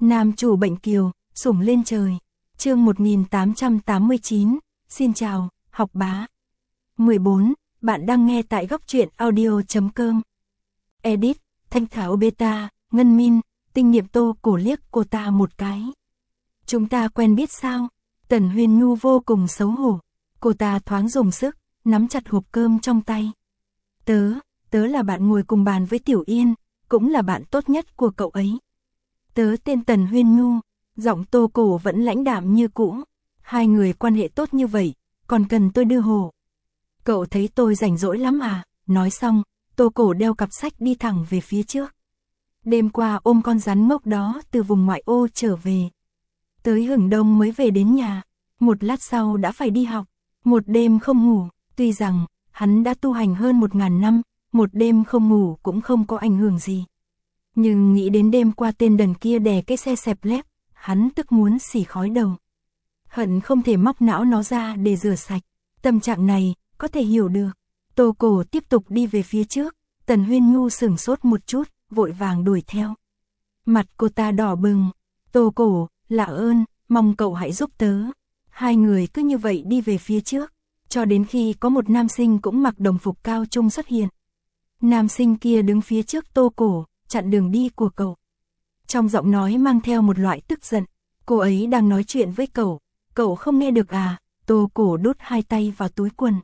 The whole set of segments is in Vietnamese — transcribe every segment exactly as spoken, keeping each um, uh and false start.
Nam chủ bệnh kiều, sủng lên trời. Chương một nghìn tám trăm tám mươi chín. Xin chào, học bá. mười bốn. Bạn đang nghe tại góc truyện audio chấm com. Edit, Thanh Thảo Beta, Ngân Min, Tinh Niệm Tô cổ liếc cô ta một cái. Chúng ta quen biết sao? Tần Huyên Nhu vô cùng xấu hổ. Cô ta thoáng dùng sức, nắm chặt hộp cơm trong tay. Tớ, tớ là bạn ngồi cùng bàn với Tiểu Yên, cũng là bạn tốt nhất của cậu ấy. Tớ tên Tần Huyên Nhu, giọng Tô Cổ vẫn lãnh đạm như cũ. Hai người quan hệ tốt như vậy, còn cần tôi đưa hồ. Cậu thấy tôi rảnh rỗi lắm à? Nói xong, Tô Cổ đeo cặp sách đi thẳng về phía trước. Đêm qua ôm con rắn ngốc đó từ vùng ngoại ô trở về. Tới hửng đông mới về đến nhà, một lát sau đã phải đi học, một đêm không ngủ. Tuy rằng, hắn đã tu hành hơn một ngàn năm, một đêm không ngủ cũng không có ảnh hưởng gì. Nhưng nghĩ đến đêm qua tên đần kia đè cái xe xẹp lép, hắn tức muốn xỉ khói đầu. Hận không thể móc não nó ra để rửa sạch. Tâm trạng này, có thể hiểu được. Tô Cổ tiếp tục đi về phía trước, Tần Huyên Nhu sửng sốt một chút, vội vàng đuổi theo. Mặt cô ta đỏ bừng. Tô Cổ, lạ ơn, mong cậu hãy giúp tớ. Hai người cứ như vậy đi về phía trước, cho đến khi có một nam sinh cũng mặc đồng phục cao trung xuất hiện. Nam sinh kia đứng phía trước Tô Cổ, chặn đường đi của cậu. Trong giọng nói mang theo một loại tức giận. Cô ấy đang nói chuyện với cậu, cậu không nghe được à? Tô Cổ đút hai tay vào túi quần.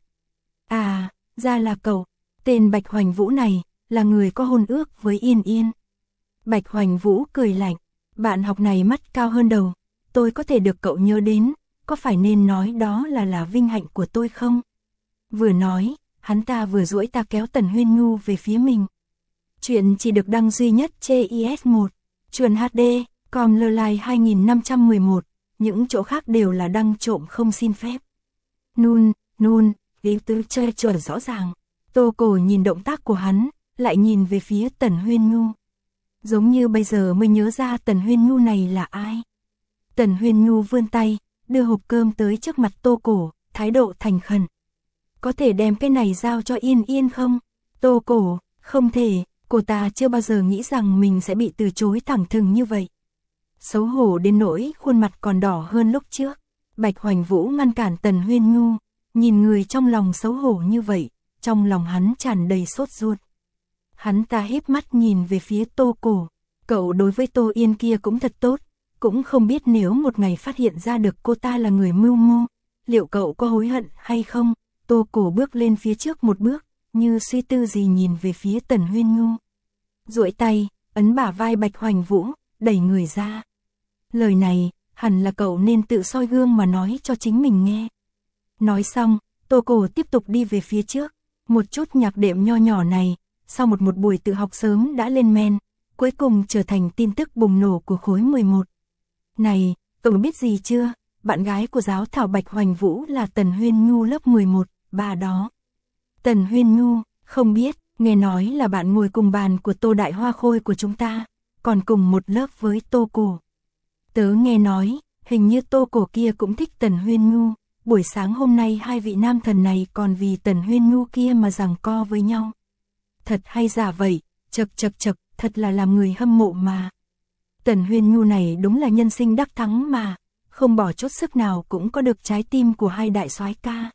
À, ra là cậu. Tên Bạch Hoành Vũ này là người có hôn ước với Yên Yên. Bạch Hoành Vũ cười lạnh. Bạn học này mắt cao hơn đầu. Tôi có thể được cậu nhớ đến, có phải nên nói đó là là vinh hạnh của tôi không? Vừa nói, hắn ta vừa duỗi ta kéo Tần Huyên Nhu về phía mình. Chuyện chỉ được đăng duy nhất trên i ét một, Truyền hát đê, com lơ lai hai nghìn năm trăm mười một, những chỗ khác đều là đăng trộm không xin phép. Nun, nun, ý tứ chơi chuẩn rõ ràng. Tô Cổ nhìn động tác của hắn, lại nhìn về phía Tần Huyên Nhu. Giống như bây giờ mới nhớ ra Tần Huyên Nhu này là ai. Tần Huyên Nhu vươn tay, đưa hộp cơm tới trước mặt Tô Cổ, thái độ thành khẩn. Có thể đem cái này giao cho Yên Yên không? Tô Cổ, không thể. Cô ta chưa bao giờ nghĩ rằng mình sẽ bị từ chối thẳng thừng như vậy. Xấu hổ đến nỗi khuôn mặt còn đỏ hơn lúc trước. Bạch Hoành Vũ ngăn cản Tần Huyên Nhu, nhìn người trong lòng xấu hổ như vậy, trong lòng hắn tràn đầy sốt ruột. Hắn ta híp mắt nhìn về phía Tô Cổ. Cậu đối với Tô Yên kia cũng thật tốt, cũng không biết nếu một ngày phát hiện ra được cô ta là người mưu mô, liệu cậu có hối hận hay không? Tô Cổ bước lên phía trước một bước, như suy tư gì nhìn về phía Tần Huyên Nhu. Duỗi tay, ấn bả vai Bạch Hoành Vũ, đẩy người ra. Lời này, hẳn là cậu nên tự soi gương mà nói cho chính mình nghe. Nói xong, Tô Cổ tiếp tục đi về phía trước. Một chút nhạc đệm nho nhỏ này, sau một một buổi tự học sớm đã lên men, cuối cùng trở thành tin tức bùng nổ của khối mười một. Này, cậu biết gì chưa? Bạn gái của giáo thảo Bạch Hoành Vũ là Tần Huyên Nhu lớp mười một, bà đó. Tần Huyên Nhu, không biết, nghe nói là bạn ngồi cùng bàn của Tô Đại Hoa Khôi của chúng ta, còn cùng một lớp với Tô Cổ. Tớ nghe nói, hình như Tô Cổ kia cũng thích Tần Huyên Nhu, buổi sáng hôm nay hai vị nam thần này còn vì Tần Huyên Nhu kia mà giằng co với nhau. Thật hay giả vậy, chật chật chật, thật là làm người hâm mộ mà. Tần Huyên Nhu này đúng là nhân sinh đắc thắng mà, không bỏ chút sức nào cũng có được trái tim của hai đại soái ca.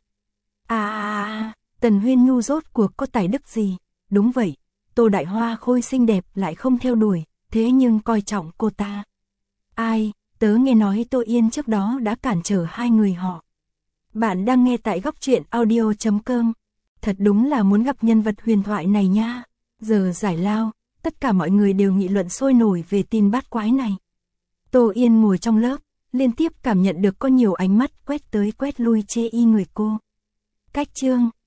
À à à, Tần Huyên Nhu rốt cuộc có tài đức gì? Đúng vậy, Tô Đại Hoa Khôi xinh đẹp lại không theo đuổi, thế nhưng coi trọng cô ta. Ai, tớ nghe nói Tô Yên trước đó đã cản trở hai người họ. Bạn đang nghe tại góc truyện audio chấm com. Thật đúng là muốn gặp nhân vật huyền thoại này nha. Giờ giải lao, tất cả mọi người đều nghị luận sôi nổi về tin bát quái này. Tô Yên ngồi trong lớp, liên tiếp cảm nhận được có nhiều ánh mắt quét tới quét lui chê y người cô. Cách chương